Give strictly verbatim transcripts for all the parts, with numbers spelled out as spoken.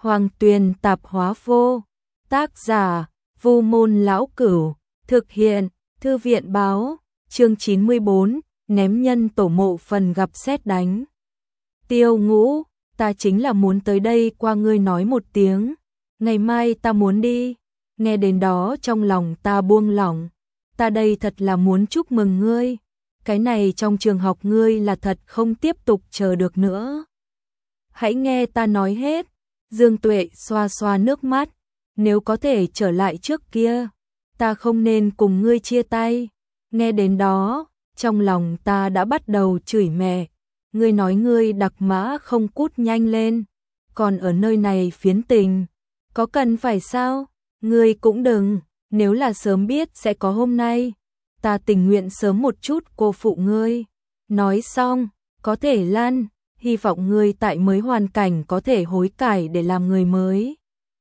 Hoàng Tuyền Tạp Hóa Vô. Tác giả: Vu Môn Lão Cửu. Thực hiện: Thư viện Báo. Chương chín mươi bốn, ném nhân tổ mộ phần gặp sét đánh. Tiêu Ngũ, ta chính là muốn tới đây qua ngươi nói một tiếng. Ngày mai ta muốn đi. Nghe đến đó trong lòng ta buông lỏng. Ta đây thật là muốn chúc mừng ngươi. Cái này trong trường học ngươi là thật không tiếp tục chờ được nữa. Hãy nghe ta nói hết. Dương Tuệ xoa xoa nước mắt. Nếu có thể trở lại trước kia, ta không nên cùng ngươi chia tay. Nghe đến đó, trong lòng ta đã bắt đầu chửi mẹ. Ngươi nói ngươi đặc mã không cút nhanh lên, còn ở nơi này phiến tình, có cần phải sao? Ngươi cũng đừng, nếu là sớm biết sẽ có hôm nay, ta tình nguyện sớm một chút cô phụ ngươi. Nói xong, có thể lăn, hy vọng ngươi tại mới hoàn cảnh có thể hối cải để làm người mới.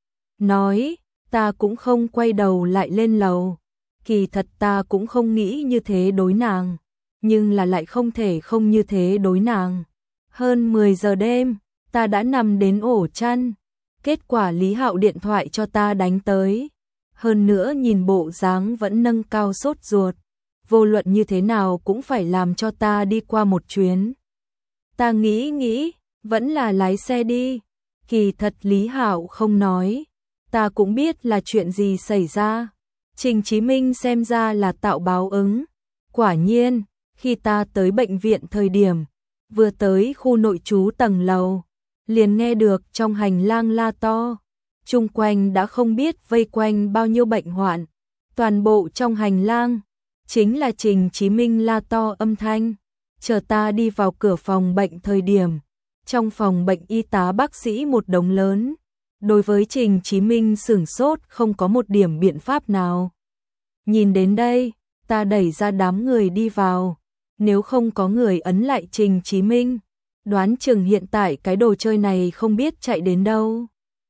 Nói, ta cũng không quay đầu lại lên lầu. Kỳ thật ta cũng không nghĩ như thế đối nàng, nhưng là lại không thể không như thế đối nàng. Hơn mười giờ đêm, ta đã nằm đến ổ chăn. Kết quả Lý Hạo điện thoại cho ta đánh tới. Hơn nữa nhìn bộ dáng vẫn nâng cao sốt ruột. Vô luận như thế nào cũng phải làm cho ta đi qua một chuyến. Ta nghĩ nghĩ, vẫn là lái xe đi. Kỳ thật Lý Hạo không nói. Ta cũng biết là chuyện gì xảy ra. Trình Chí Minh xem ra là tạo báo ứng. Quả nhiên, khi ta tới bệnh viện thời điểm, vừa tới khu nội trú tầng lầu, liền nghe được trong hành lang la to. Chung quanh đã không biết vây quanh bao nhiêu bệnh hoạn. Toàn bộ trong hành lang, chính là Trình Chí Minh la to âm thanh. Chờ ta đi vào cửa phòng bệnh thời điểm, trong phòng bệnh y tá bác sĩ một đống lớn. Đối với Trình Chí Minh sửng sốt không có một điểm biện pháp nào. Nhìn đến đây, ta đẩy ra đám người đi vào. Nếu không có người ấn lại Trình Chí Minh, đoán chừng hiện tại cái đồ chơi này không biết chạy đến đâu.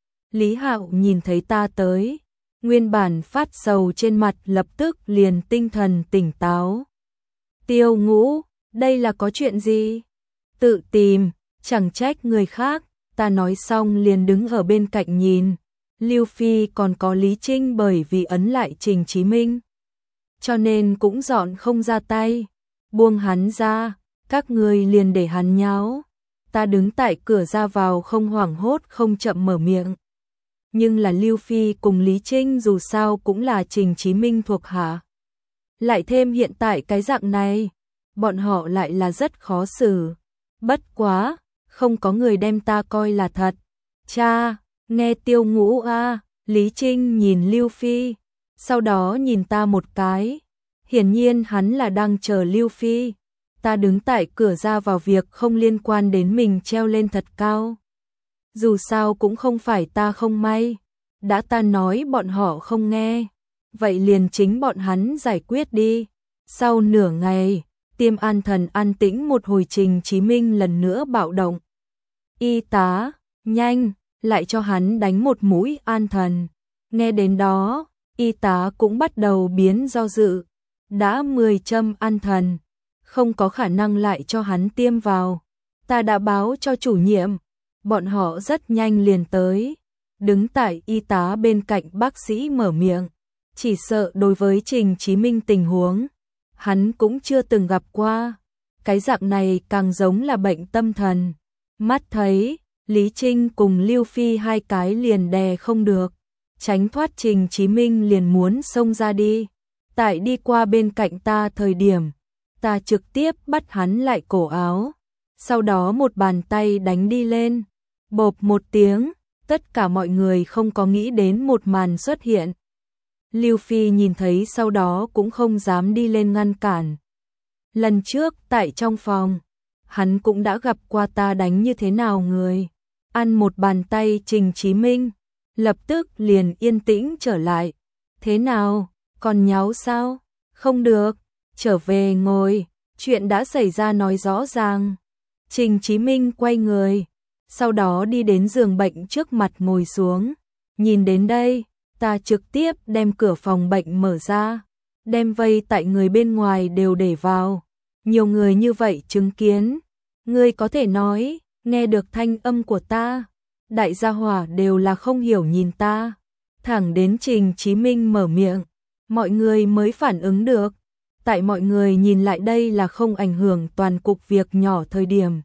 Lý Hạo nhìn thấy ta tới, nguyên bản phát sầu trên mặt lập tức liền tinh thần tỉnh táo. Tiêu Ngũ, đây là có chuyện gì? Tự tìm, chẳng trách người khác. Ta nói xong liền đứng ở bên cạnh nhìn. Lưu Phi còn có Lý Trinh bởi vì ấn lại Trình Chí Minh, cho nên cũng dọn không ra tay. Buông hắn ra, các người liền để hắn nháo. Ta đứng tại cửa ra vào không hoảng hốt không chậm mở miệng. Nhưng là Lưu Phi cùng Lý Trinh dù sao cũng là Trình Chí Minh thuộc hạ. Lại thêm hiện tại cái dạng này, bọn họ lại là rất khó xử. Bất quá, không có người đem ta coi là thật. Cha, nghe Tiêu Ngũ a. Lý Trinh nhìn Lưu Phi, sau đó nhìn ta một cái. Hiển nhiên hắn là đang chờ Lưu Phi. Ta đứng tại cửa ra vào việc không liên quan đến mình treo lên thật cao. Dù sao cũng không phải ta không may. Đã ta nói bọn họ không nghe, vậy liền chính bọn hắn giải quyết đi. Sau nửa ngày, Tiêm An Thần an tĩnh một hồi. Trình Chí Minh lần nữa bạo động. Y tá, nhanh, lại cho hắn đánh một mũi an thần. Nghe đến đó, y tá cũng bắt đầu biến do dự. Đã mười châm an thần, không có khả năng lại cho hắn tiêm vào. Ta đã báo cho chủ nhiệm, bọn họ rất nhanh liền tới. Đứng tại y tá bên cạnh bác sĩ mở miệng. Chỉ sợ đối với Trình Chí Minh tình huống, hắn cũng chưa từng gặp qua. Cái dạng này càng giống là bệnh tâm thần. Mắt thấy, Lý Trinh cùng Lưu Phi hai cái liền đè không được. Tránh thoát Trình Chí Minh liền muốn xông ra đi. Tại đi qua bên cạnh ta thời điểm, ta trực tiếp bắt hắn lại cổ áo. Sau đó một bàn tay đánh đi lên. Bộp một tiếng, tất cả mọi người không có nghĩ đến một màn xuất hiện. Lưu Phi nhìn thấy sau đó cũng không dám đi lên ngăn cản. Lần trước tại trong phòng, hắn cũng đã gặp qua ta đánh như thế nào người. Ăn một bàn tay Trình Chí Minh, lập tức liền yên tĩnh trở lại. Thế nào, còn nháo sao? Không được, trở về ngồi, chuyện đã xảy ra nói rõ ràng. Trình Chí Minh quay người, sau đó đi đến giường bệnh trước mặt ngồi xuống. Nhìn đến đây, ta trực tiếp đem cửa phòng bệnh mở ra, đem vây tại người bên ngoài đều để vào. Nhiều người như vậy chứng kiến, ngươi có thể nói, nghe được thanh âm của ta, đại gia hỏa đều là không hiểu nhìn ta. Thẳng đến Trình Chí Minh mở miệng, mọi người mới phản ứng được. Tại mọi người nhìn lại đây là không ảnh hưởng toàn cục việc nhỏ thời điểm.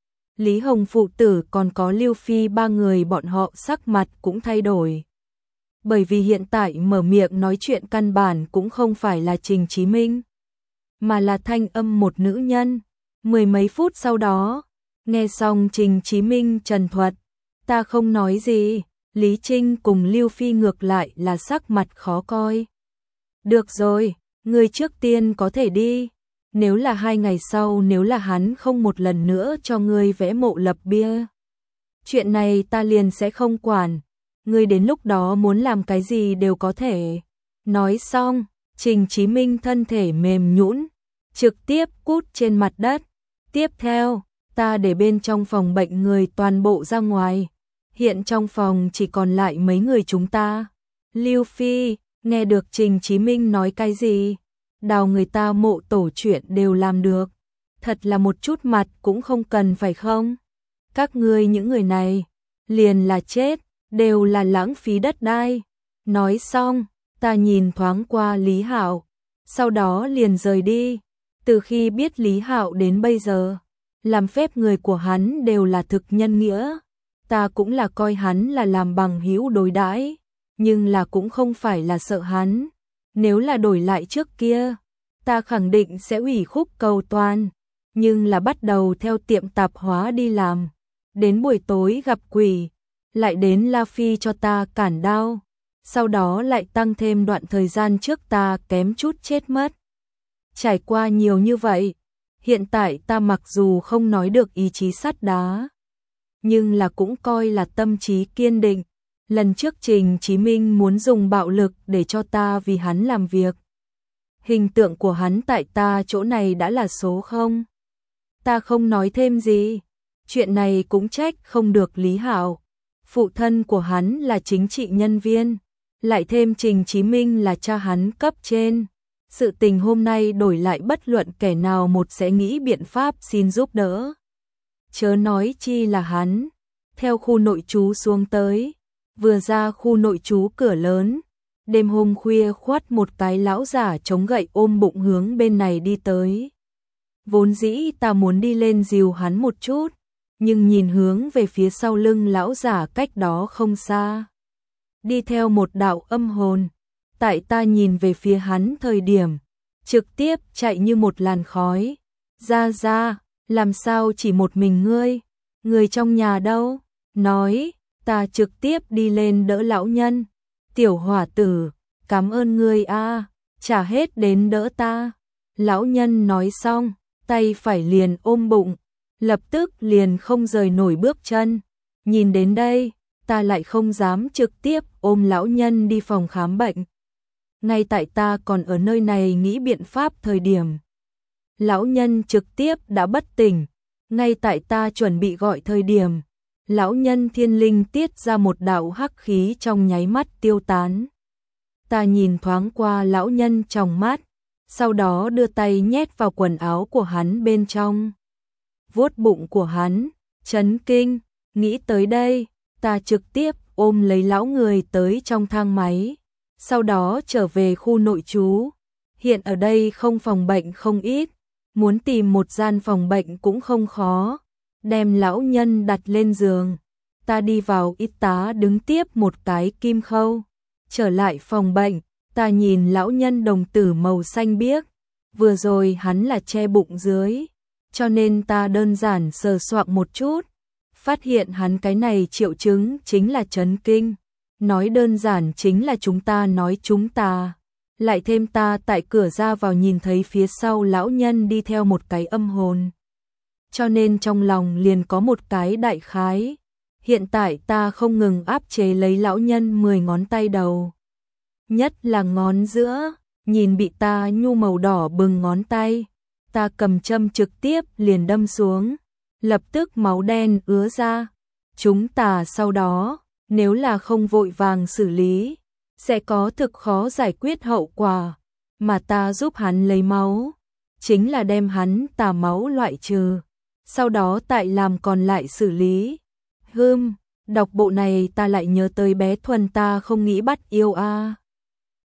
Lý Hồng phụ tử còn có Lưu Phi ba người bọn họ sắc mặt cũng thay đổi. Bởi vì hiện tại mở miệng nói chuyện căn bản cũng không phải là Trình Chí Minh, mà là thanh âm một nữ nhân. Mười mấy phút sau đó, nghe xong Trình Chí Minh trần thuật, ta không nói gì, Lý Trinh cùng Lưu Phi ngược lại là sắc mặt khó coi. Được rồi, người trước tiên có thể đi. Nếu là hai ngày sau, nếu là hắn không một lần nữa cho ngươi vẽ mộ lập bia, chuyện này ta liền sẽ không quản. Ngươi đến lúc đó muốn làm cái gì đều có thể. Nói xong, Trình Chí Minh thân thể mềm nhũn, trực tiếp cút trên mặt đất. Tiếp theo, ta để bên trong phòng bệnh người toàn bộ ra ngoài. Hiện trong phòng chỉ còn lại mấy người chúng ta. Lưu Phi, nghe được Trình Chí Minh nói cái gì? Đào người ta mộ tổ chuyện đều làm được. Thật là một chút mặt cũng không cần phải không? Các ngươi những người này, liền là chết, đều là lãng phí đất đai. Nói xong, ta nhìn thoáng qua Lý Hạo, sau đó liền rời đi. Từ khi biết Lý Hạo đến bây giờ, làm phép người của hắn đều là thực nhân nghĩa. Ta cũng là coi hắn là làm bằng hữu đối đãi, nhưng là cũng không phải là sợ hắn. Nếu là đổi lại trước kia, ta khẳng định sẽ ủy khúc cầu toàn, nhưng là bắt đầu theo tiệm tạp hóa đi làm. Đến buổi tối gặp quỷ, lại đến La Phi cho ta cản đao, sau đó lại tăng thêm đoạn thời gian trước ta kém chút chết mất. Trải qua nhiều như vậy, hiện tại ta mặc dù không nói được ý chí sắt đá, nhưng là cũng coi là tâm trí kiên định. Lần trước Trình Chí Minh muốn dùng bạo lực để cho ta vì hắn làm việc. Hình tượng của hắn tại ta chỗ này đã là số không. Ta không nói thêm gì. Chuyện này cũng trách không được Lý Hạo. Phụ thân của hắn là chính trị nhân viên, lại thêm Trình Chí Minh là cha hắn cấp trên. Sự tình hôm nay đổi lại bất luận kẻ nào một sẽ nghĩ biện pháp xin giúp đỡ. Chớ nói chi là hắn. Theo khu nội trú xuống tới, vừa ra khu nội trú cửa lớn, đêm hôm khuya khoắt một cái lão giả chống gậy ôm bụng hướng bên này đi tới. Vốn dĩ ta muốn đi lên dìu hắn một chút, nhưng nhìn hướng về phía sau lưng lão giả cách đó không xa, đi theo một đạo âm hồn. Tại ta nhìn về phía hắn thời điểm, trực tiếp chạy như một làn khói. Ra ra, làm sao chỉ một mình ngươi? Người trong nhà đâu? Nói, ta trực tiếp đi lên đỡ lão nhân. Tiểu hỏa tử, cảm ơn ngươi a, trả hết đến đỡ ta. Lão nhân nói xong, tay phải liền ôm bụng, lập tức liền không rời nổi bước chân. Nhìn đến đây, ta lại không dám trực tiếp ôm lão nhân đi phòng khám bệnh. Ngay tại ta còn ở nơi này nghĩ biện pháp thời điểm, lão nhân trực tiếp đã bất tỉnh. Ngay tại ta chuẩn bị gọi thời điểm, lão nhân thiên linh tiết ra một đạo hắc khí trong nháy mắt tiêu tán. Ta nhìn thoáng qua lão nhân trong mắt, sau đó đưa tay nhét vào quần áo của hắn bên trong, vuốt bụng của hắn, chấn kinh. Nghĩ tới đây, ta trực tiếp ôm lấy lão người tới trong thang máy, sau đó trở về khu nội trú. Hiện ở đây không phòng bệnh không ít, muốn tìm một gian phòng bệnh cũng không khó. Đem lão nhân đặt lên giường, ta đi vào y tá đứng tiếp một cái kim khâu. Trở lại phòng bệnh, ta nhìn lão nhân đồng tử màu xanh biếc, vừa rồi hắn là che bụng dưới, cho nên ta đơn giản sờ soạng một chút, phát hiện hắn cái này triệu chứng chính là chấn kinh. Nói đơn giản chính là chúng ta nói chúng ta. Lại thêm ta tại cửa ra vào nhìn thấy phía sau lão nhân đi theo một cái âm hồn, cho nên trong lòng liền có một cái đại khái. Hiện tại ta không ngừng áp chế lấy lão nhân mười ngón tay đầu, nhất là ngón giữa, nhìn bị ta nhu màu đỏ bừng ngón tay, ta cầm châm trực tiếp liền đâm xuống, lập tức máu đen ứa ra. Chúng ta sau đó, nếu là không vội vàng xử lý, sẽ có thực khó giải quyết hậu quả, mà ta giúp hắn lấy máu, chính là đem hắn tà máu loại trừ, sau đó tại làm còn lại xử lý. Hừm, Đọc bộ này ta lại nhớ tới bé Thuần ta không nghĩ bắt yêu a.